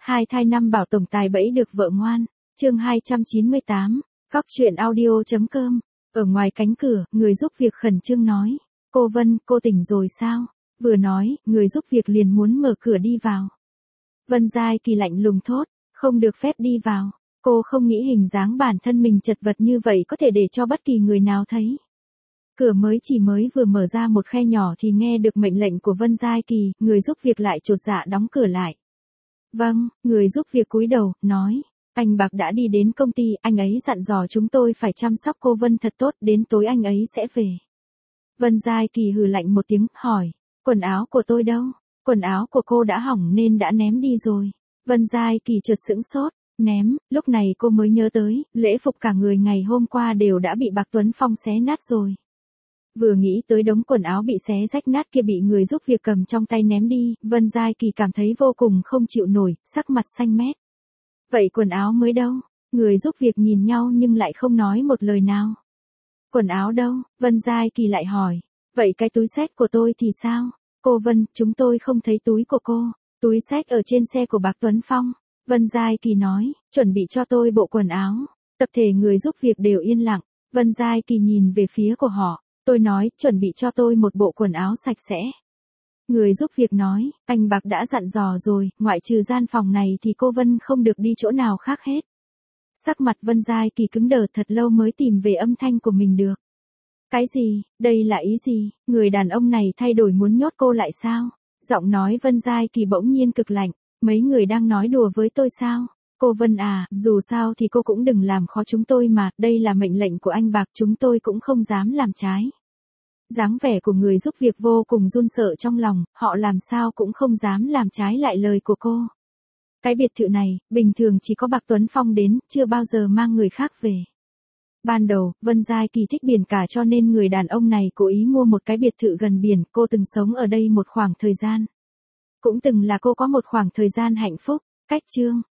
Hai thai năm bảo tổng tài bẫy được vợ ngoan. Chương 298. Góc truyện audio.com. Ở ngoài cánh cửa, người giúp việc khẩn trương nói. Cô Vân, cô tỉnh rồi sao? Vừa nói, người giúp việc liền muốn mở cửa đi vào. Vân Giai Kỳ lạnh lùng thốt, không được phép đi vào. Cô không nghĩ hình dáng bản thân mình chật vật như vậy có thể để cho bất kỳ người nào thấy. Cửa mới vừa mở ra một khe nhỏ thì nghe được mệnh lệnh của Vân Giai Kỳ, người giúp việc lại chột dạ đóng cửa lại. Vâng, người giúp việc cúi đầu, nói. Anh Bạc đã đi đến công ty, anh ấy dặn dò chúng tôi phải chăm sóc cô Vân thật tốt, đến tối anh ấy sẽ về. Vân Giai Kỳ hừ lạnh một tiếng, hỏi. Quần áo của tôi đâu? Quần áo của cô đã hỏng nên đã ném đi rồi. Vân Giai Kỳ chợt sững sốt, ném, lúc này cô mới nhớ tới, lễ phục cả người ngày hôm qua đều đã bị Bạc Tuấn Phong xé nát rồi. Vừa nghĩ tới đống quần áo bị xé rách nát kia bị người giúp việc cầm trong tay ném đi, Vân Giai Kỳ cảm thấy vô cùng không chịu nổi, sắc mặt xanh mét. Vậy quần áo mới đâu? Người giúp việc nhìn nhau nhưng lại không nói một lời nào. Quần áo đâu? Vân Giai Kỳ lại hỏi. Vậy cái túi xách của tôi thì sao? Cô Vân, chúng tôi không thấy túi của cô. Túi xách ở trên xe của Bạc Tuấn Phong. Vân Giai Kỳ nói, chuẩn bị cho tôi bộ quần áo. Tập thể người giúp việc đều yên lặng. Vân Giai Kỳ nhìn về phía của họ. Tôi nói, chuẩn bị cho tôi một bộ quần áo sạch sẽ. Người giúp việc nói, anh Bạc đã dặn dò rồi, ngoại trừ gian phòng này thì cô Vân không được đi chỗ nào khác hết. Sắc mặt Vân Giai Kỳ cứng đờ thật lâu mới tìm về âm thanh của mình được. Cái gì, đây là ý gì, người đàn ông này thay đổi muốn nhốt cô lại sao? Giọng nói Vân Giai Kỳ bỗng nhiên cực lạnh, mấy người đang nói đùa với tôi sao? Cô Vân à, dù sao thì cô cũng đừng làm khó chúng tôi mà, đây là mệnh lệnh của anh Bạc, chúng tôi cũng không dám làm trái. Dáng vẻ của người giúp việc vô cùng run sợ trong lòng, họ làm sao cũng không dám làm trái lại lời của cô. Cái biệt thự này, bình thường chỉ có Bạc Tuấn Phong đến, chưa bao giờ mang người khác về. Ban đầu, Vân Giai Kỳ thích biển cả cho nên người đàn ông này cố ý mua một cái biệt thự gần biển, cô từng sống ở đây một khoảng thời gian. Cũng từng là cô có một khoảng thời gian hạnh phúc. Cách chương